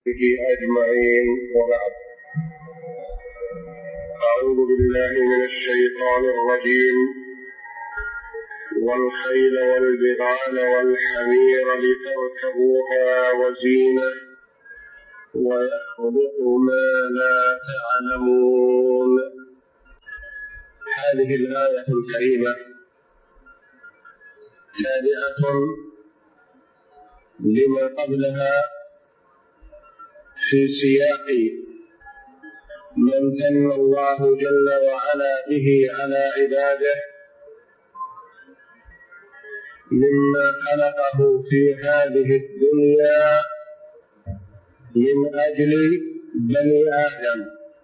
أجمعين، وبعد. أعوذ بالله من الشيطان الرجيم. والخيل والبغال والحمير لتركبوها وزينة ويخلق ما لا تعلمون. هذه الآية الكريمة تابعة لما قبلها في سياق من من الله جل وعلا به على عباده مما خلقه في هذه الدنيا من أجل بني آدم.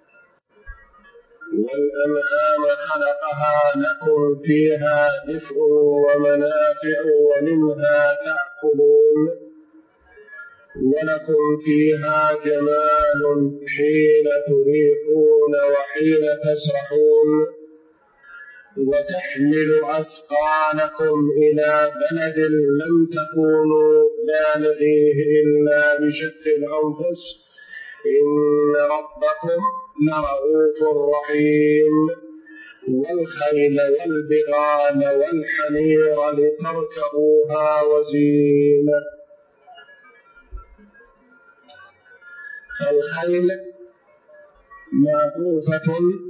والأنعام خلقها لكم فيها دفء ومنافع ومنها تأكلون ولكم فيها جمال حين تريحون وحين تسرحون وتحمل أثقالكم إلى بلد لم تكونوا بالغيه إلا بشق الأنفس إن ربكم لرؤوف رحيم. والخيل والبغال والحمير لتركبوها وزينة. الخيل معطوفة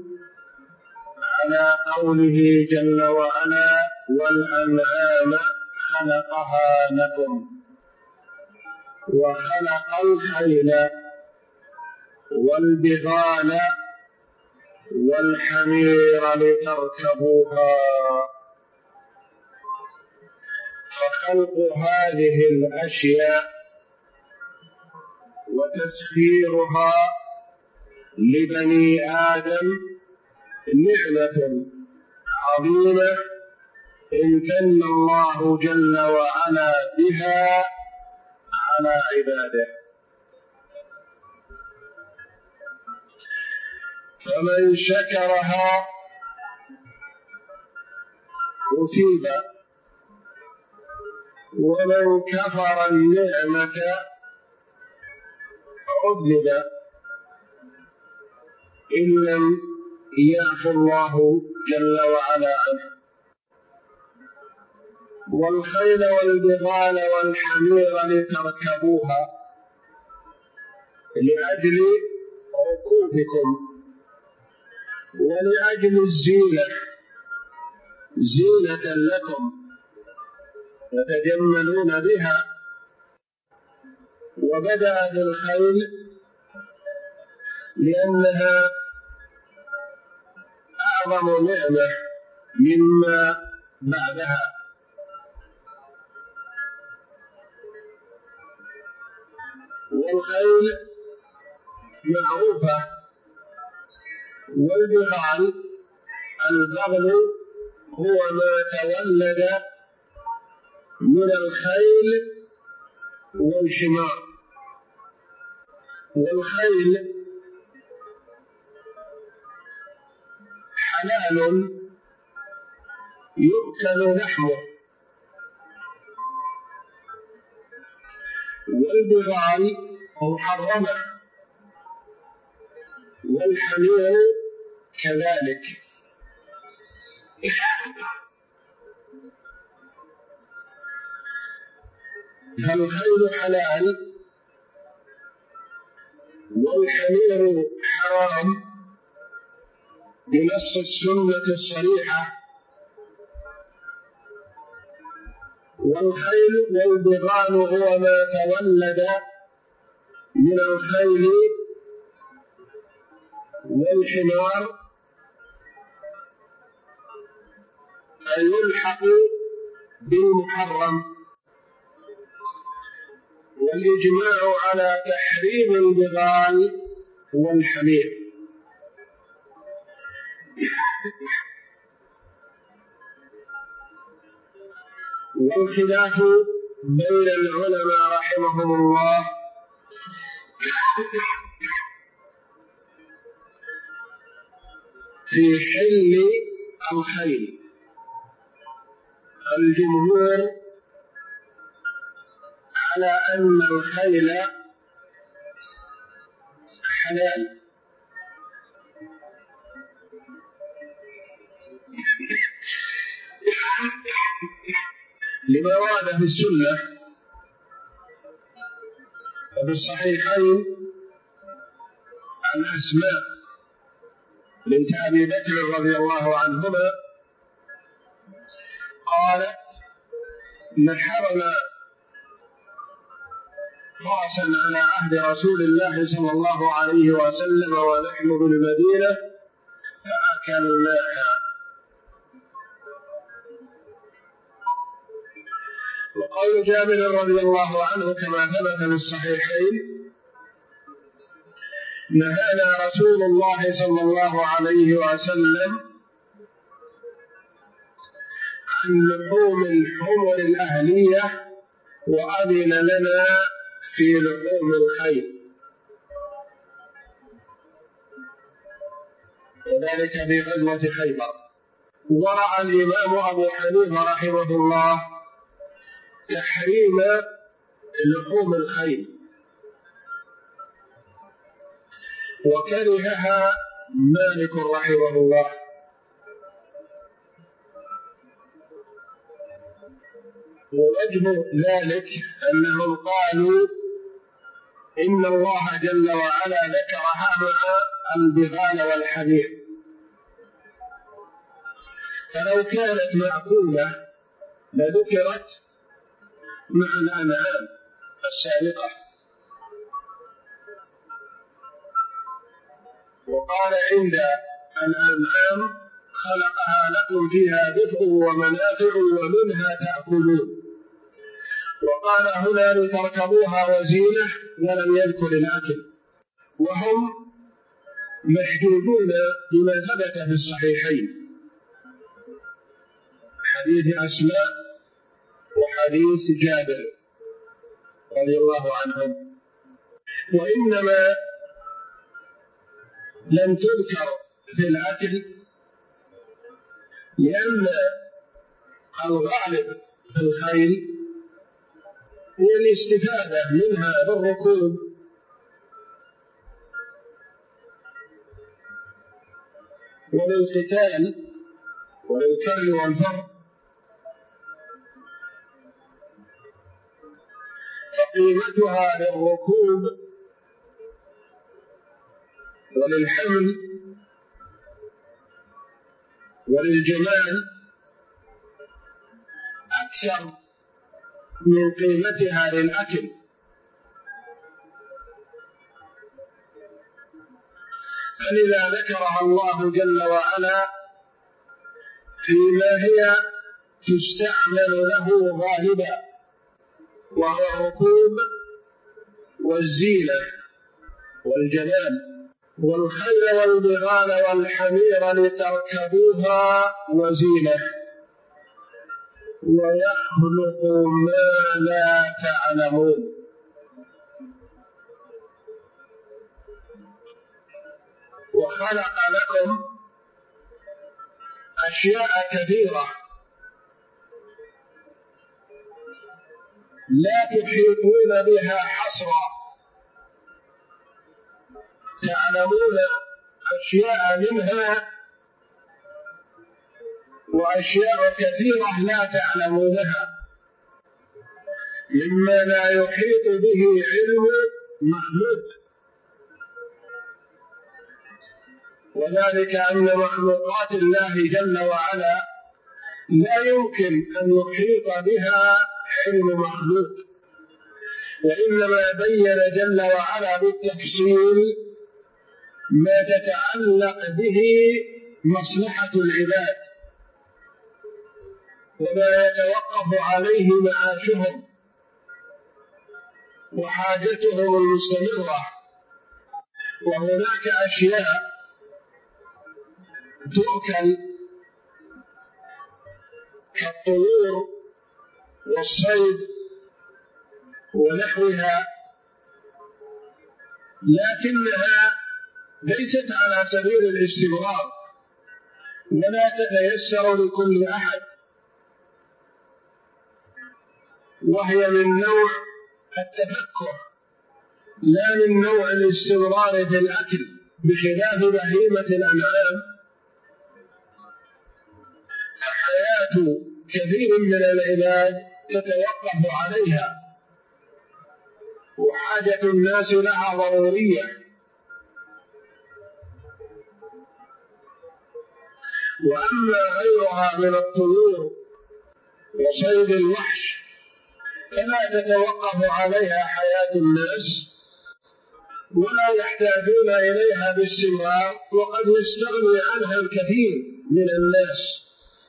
على قوله جل وعلا والأنعام خلقها لكم، وخلق الخيل والبغال والحمير لتركبوها. فخلق هذه الأشياء وتسخيرها لبني آدم نعمة عظيمة امتن الله جل وعلا بها على عباده. فمن شكرها أثيب، ومن كفر النعمة عذب إن لم يعفو الله جل وعلا عنه. والخيل والبغال والحمير لتركبوها لأجل ركوبكم ولأجل الزينة، زينة لكم تتجملون بها. وبدأ بالخيل لأنها أعظم نعمة مما بعدها. والخيل معروفة. والبغال البغل هو ما تولد من الخيل والحمار. والخيل حلال يؤكل لحمه، والبغال محرمة، والحمير كذلك. فالخيل حلال والحمير حرام بنص السنة الصريحة. والخيل والبغال هو ما تولد من الخيل والحمار يلحق بالمحرم. والإجماع على تحريم البغال والحمير. والخلاف بين العلماء رحمهم الله في حل الخيل. الجمهور على أن الخيل حلال. لما ورد في السنة وفي الصحيحين عن أسماء بنت أبي بكر رضي الله عنهما قالت: نحرنا رأسا على عهد رسول الله صلى الله عليه وسلم ونحن بالمدينة فأكلناها. وقول جابر رضي الله عنه كما ثبت في الصحيحين: نهانا رسول الله صلى الله عليه وسلم عن لحوم الحمر الأهلية وأذن لنا في لحوم الخيل، وذلك في غزوة خيبر. ورأى الإمام أبو حنيفة رحمه الله تحريم لحوم الخيل، وكرهها مالك رحمه الله. ووجه ذلك أنهم قالوا إن الله جل وعلا ذكرها مع البغال والحمير، فلو كانت مأكولة لذكرت مع الأنعام السابقة. وقال عند الأنعام: خلقها لكم فيها دفء ومنافع ومنها تأكلون. وقال هنا: لتركبوها وزينة، ولم يذكر الأكل، وهم محجوجون بما ثبت في الصحيحين، حديث أسماء وحديث جابر رضي الله عنهم. وإنما لم تذكر في الأكل لأن الغالب في الخيل هي الاستفادة منها بالركوب وللقتال وللكر والفر، فقيمتها للركوب وللحمل وللجمال أكثر من قيمتها للأكل. فلذا ذكرها الله جل وعلا فيما هي تستعمل له غالبا، وهو الركوب والزينة والجمال. والخيل والبغال والحمير لتركبوها وزينة ويخلق ما لا تعلمون. وخلق لكم أشياء كثيرة لا تحيطون بها حصرا، تعلمون أشياء منها وأشياء كثيرة لا تعلمونها مما لا يحيط به علم مخلوق. وذلك أن مخلوقات الله جل وعلا لا يمكن أن يحيط بها علم مخلوق، وإنما بين جل وعلا بالتفصيل ما تتعلق به مصلحة العباد وما يتوقف عليه معاشهم وحاجتهم المستمرة. وهناك أشياء تؤكل كالطيور والصيد ونحوها، لكنها ليست على سبيل الاستمرار ولا تتيسر لكل أحد، وهي من نوع التفكه لا من نوع الاستمرار في الأكل بخلاف بهيمة الأنعام، فحياة كثير من العباد تتوقف عليها، وحاجة الناس لها ضرورية. وأما غيرها من الطيور وصيد الوحش فلا تتوقف عليها حياة الناس ولا يحتاجون إليها باستمرار، وقد يستغني عنها الكثير من الناس.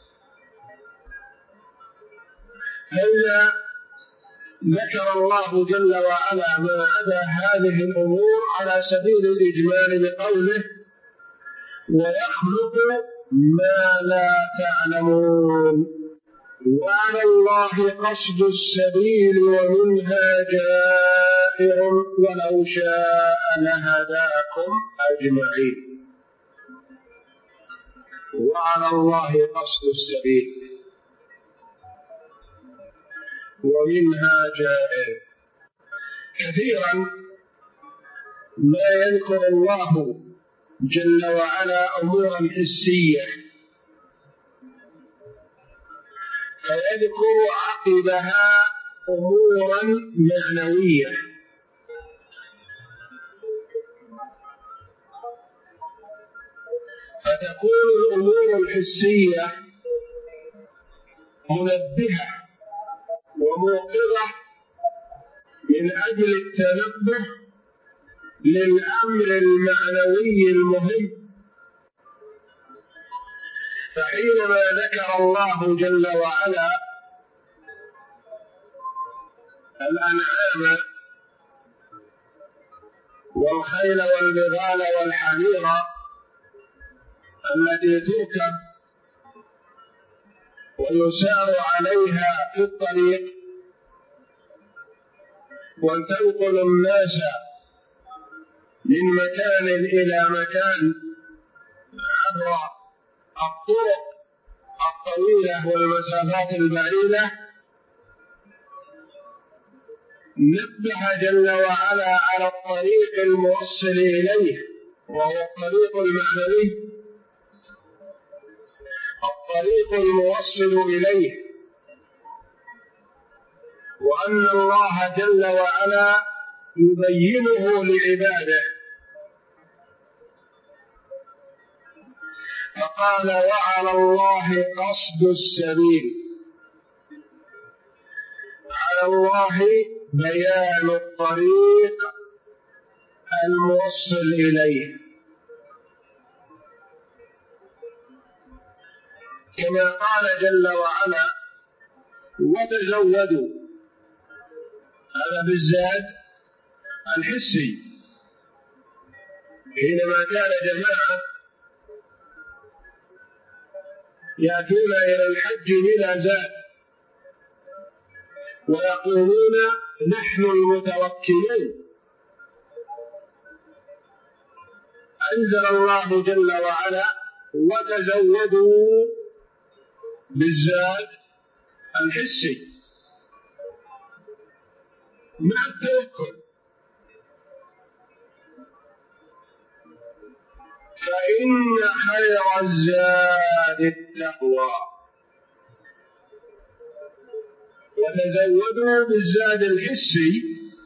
فإذا ذكر الله جل وعلا ما عدا هذه الأمور على سبيل الإجمال بقوله: ويخلق ما لا تعلمون، وعلى الله قصد السبيل ومنها جائر ولو شاء لهداكم أجمعين. وعلى الله قصد السبيل ومنها جائر. كثيرا ما يذكر الله جل وعلا أمورا حسية فيذكر عقبها أمورا معنوية، فتكون الأمور الحسية منبهة وموقظة من أجل التنبه للأمر المعنوي المهم. فحينما ذكر الله جل وعلا الأنعام والخيل والبغال والحمير التي تركب ويسار عليها في الطريق وتنقل الناس من مكان إلى مكان عبر الطرق الطويلة والمسافات البعيدة، نبه جل وعلا على الطريق الموصل إليه، وهو الطريق المعنوي، الطريق الموصل إليه، وأن الله جل وعلا يبينه لعباده. فقال: وعلى الله قصد السبيل. على الله بيان الطريق الموصل إليه، كما قال جل وعلا: وتزودوا. هذا بالزاد الحسي. حينما كان جماعة يأتون إلى الحج بلا زاد ويقولون: نحن المتوكلون، أنزل الله جل وعلا: وتزودوا بالزاد الحسي مع التوكل، فإن خير الزاد التقوى. وتزودوا بالزاد الحسي،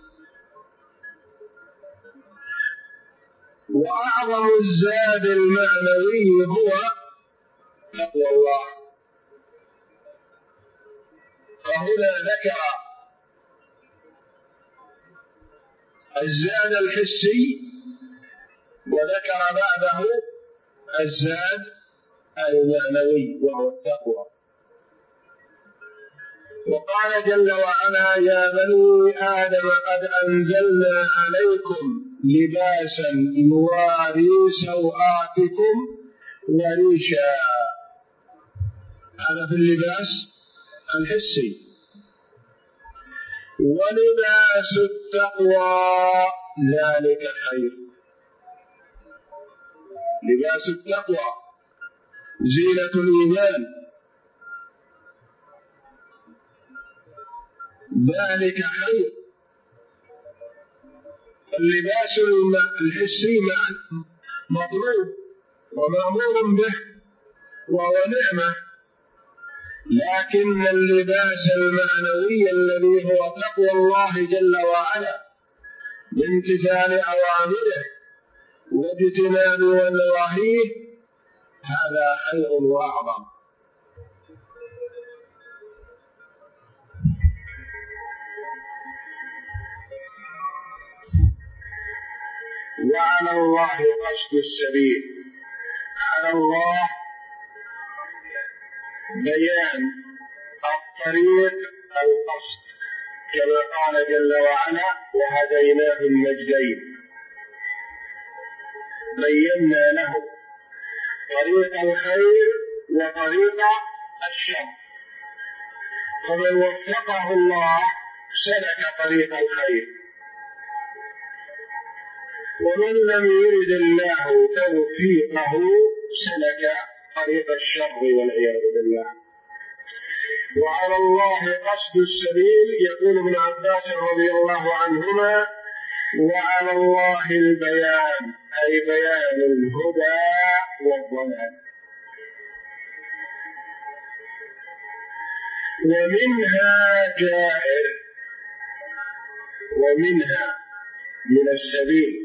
وأعظم الزاد المعنوي هو تقوى الله. فهنا ذكر الزاد الحسي وذكر بعده الزاد المعنوي وهو التقوى. وقال جل وعلا: يا بني آدم قد أنزلنا عليكم لباسا يواري سوآتكم وريشا. هذا في اللباس الحسي. ولباس التقوى ذلك خير. لباس التقوى زينة الإيمان، ذلك خير. اللباس الحسي مطلوب ومأمور به وهو نعمة، لكن اللباس المعنوي الذي هو تقوى الله جل وعلا بامتثال أوامره واجتناب نواهيه، هذا خير وأعظم. وعلى الله قصد السبيل، على الله بيان الطريق القصد، كما قال جل وعلا وهديناه النجدين، بينا له طريق الخير وطريق الشر، فمن وفقه الله سلك طريق الخير، ومن لم يرد الله توفيقه سلك طريق الشر والعياذ بالله. وعلى الله قصد السبيل، يقول ابن عباس رضي الله عنهما: وعلى الله البيان، أي بيان الهدى والضلال. ومنها جائر، ومنها من السبيل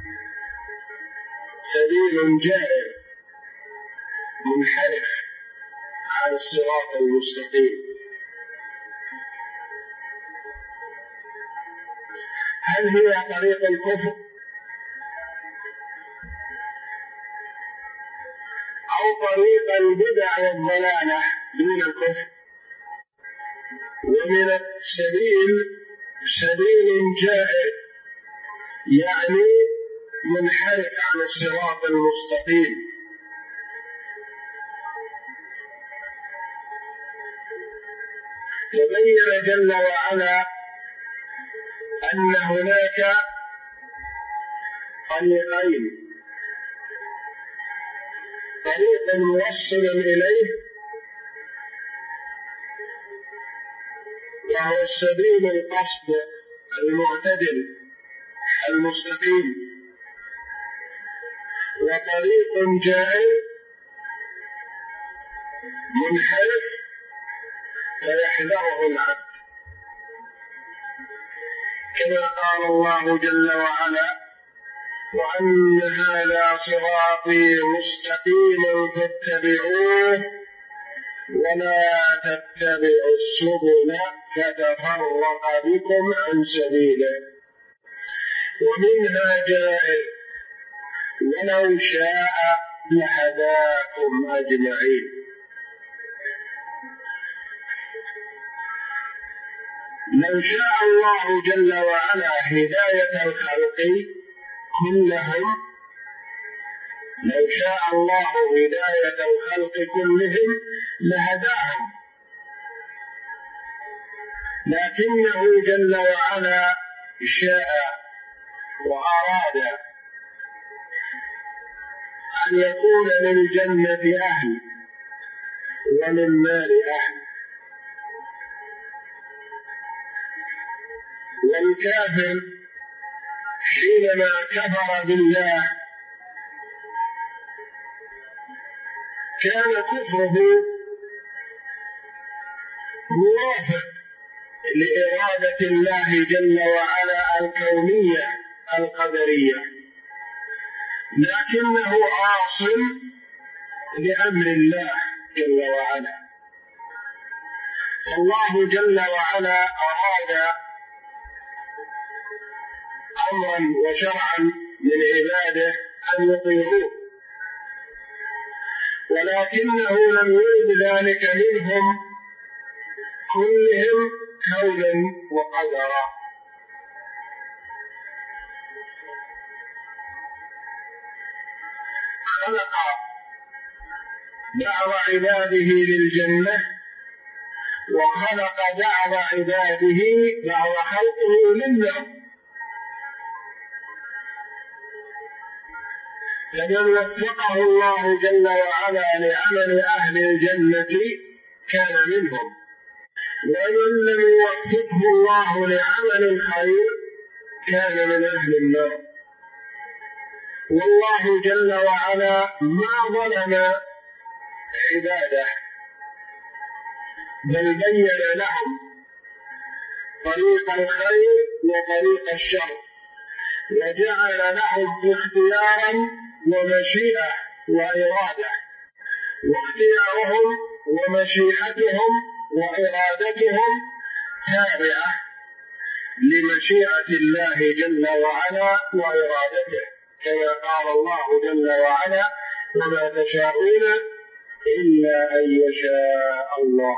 سبيل جائر منحرف عن الصراط المستقيم. هل هي طريق الكفر أو طريق البدع والضلالة دون الكفر؟ ومن السبيل سبيل جائر، يعني منحرف عن الصراط المستقيم. وبين جل وعلا أن هناك طريقين: طريق موصل إليه وهو السبيل القصد المعتدل المستقيم، وطريق جائر منحرف فيحذره العبد، كما قال الله جل وعلا: وأن هذا صراطي مستقيما فاتبعوه ولا تتبعوا السبل فتفرق بكم عن سبيله. ومنها جائر ولو شاء لهداكم أجمعين. لو شاء الله جل وعلا هداية الخلق كلهم، لو شاء الله هداية الخلق كلهم لهداهم، لكنه جل وعلا شاء وأراد أن يكون للجنة أهل وللنار أهل، والكافر حينما كفر بالله كان كفره موافق لإرادة الله جل وعلا الكونية القدرية، لكنه عاصٍ لأمر الله جل وعلا. الله جل وعلا أراد أمرا وشرعا من عباده أن يطيعوه، ولكنه لم يرد ذلك منهم كلهم كونا وقدرا. خلق بعض عباده للجنة وخلق بعض عباده بعض خلقه للنار، فمن وفقه الله جل وعلا لعمل أهل الجنة كان منهم، ومن لم يوفقه الله لعمل الخير كان من أهل النار. والله جل وعلا ما ظلم عباده، بل بين لهم طريق الخير وطريق الشر، وجعل لهم اختيارا ومشيئة وإرادة، واختيارهم ومشيئتهم وإرادتهم تابعة لمشيئة الله جل وعلا وإرادته، كما قال الله جل وعلا: وما تشاءون إلا أن يشاء الله.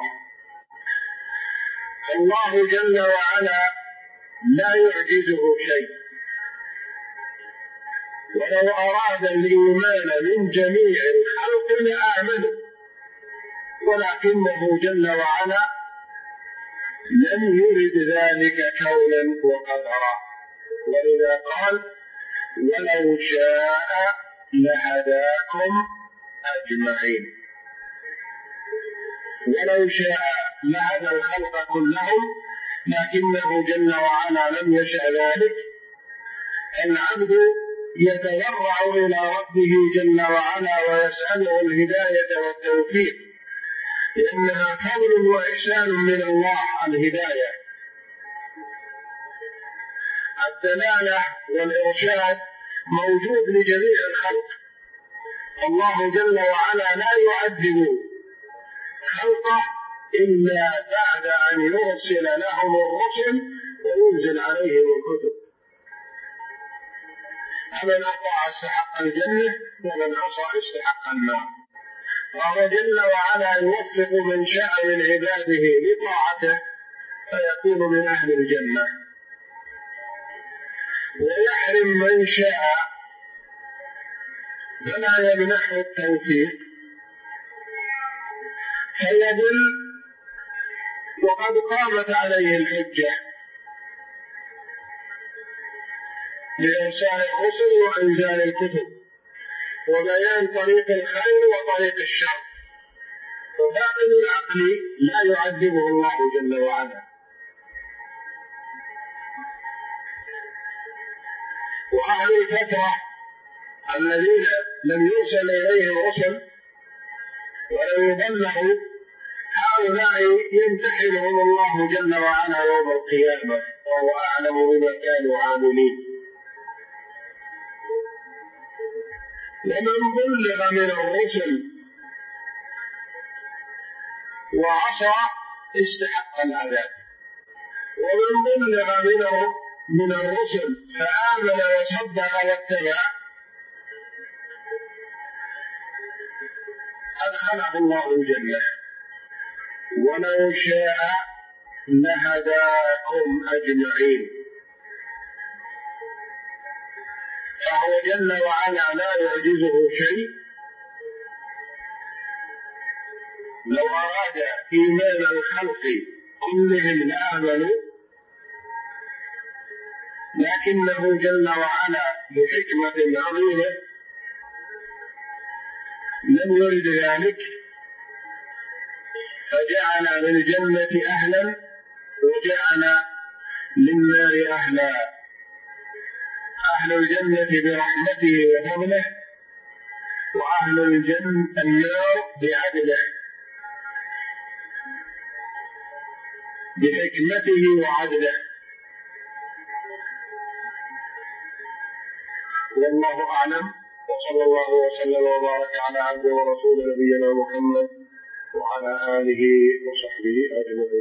الله جل وعلا لا يعجزه شيء، ولو أراد الإيمان من جميع الخلق لآمنوا، ولكنه جل وعلا لم يرد ذلك كونا وقدرا، ولذا قال: ولو شاء لهداكم أجمعين. ولو شاء لهدى الخلق كلهم، لكنه جل وعلا لم يشأ ذلك. العبد يتضرع إلى ربه جل وعلا ويسأله الهداية والتوفيق، لأنها فضل وإحسان من الله الهداية. الدلالة والإرشاد موجود لجميع الخلق. الله جل وعلا لا يعذب خلقه إلا بعد أن يرسل لهم الرسل وينزل عليهم الكتب. فمن أطاع استحق الجنة، ومن عصى استحق النار. وهو جل وعلا يوفق من شاء من عباده لطاعته فيكون من أهل الجنة، ويحرم من شاء فلا يمنحه التوفيق فيضل وقد قامت عليه الحجة بإرسال الرسل وإنزال الكتب وبيان طريق الخير وطريق الشر، وباطن العقل لا يعذبه الله جل وعلا. وأهل الفترة الذين لم يرسل إليهم رسل ولم يبلغوا، هؤلاء يمتحنهم الله جل وعلا يوم القيامة، وهو أعلم بما كانوا عاملين. ومن بلغ من الرسل وعصى استحق العذاب، ومن بلغ من الرسل فآمن وصدق واتبع أدخله الله الجنة. ولو شاء لهداكم أجمعين. فهو جل وعلا لا يعجزه شيء. لو أراد إيمان الخلق كلهم لآمنوا، لكنه جل وعلا بحكمة عظيمة لم يرد ذلك، فجعل للجنة أهلا وجعل للنار أهلا. أهل الجنة برحمته وفضله، وأهل النار بعدله بحكمته وعدله. والله أعلم، وصلى الله وسلم وبارك على عبده ورسوله نبينا محمد وعلى آله وصحبه أجمعين.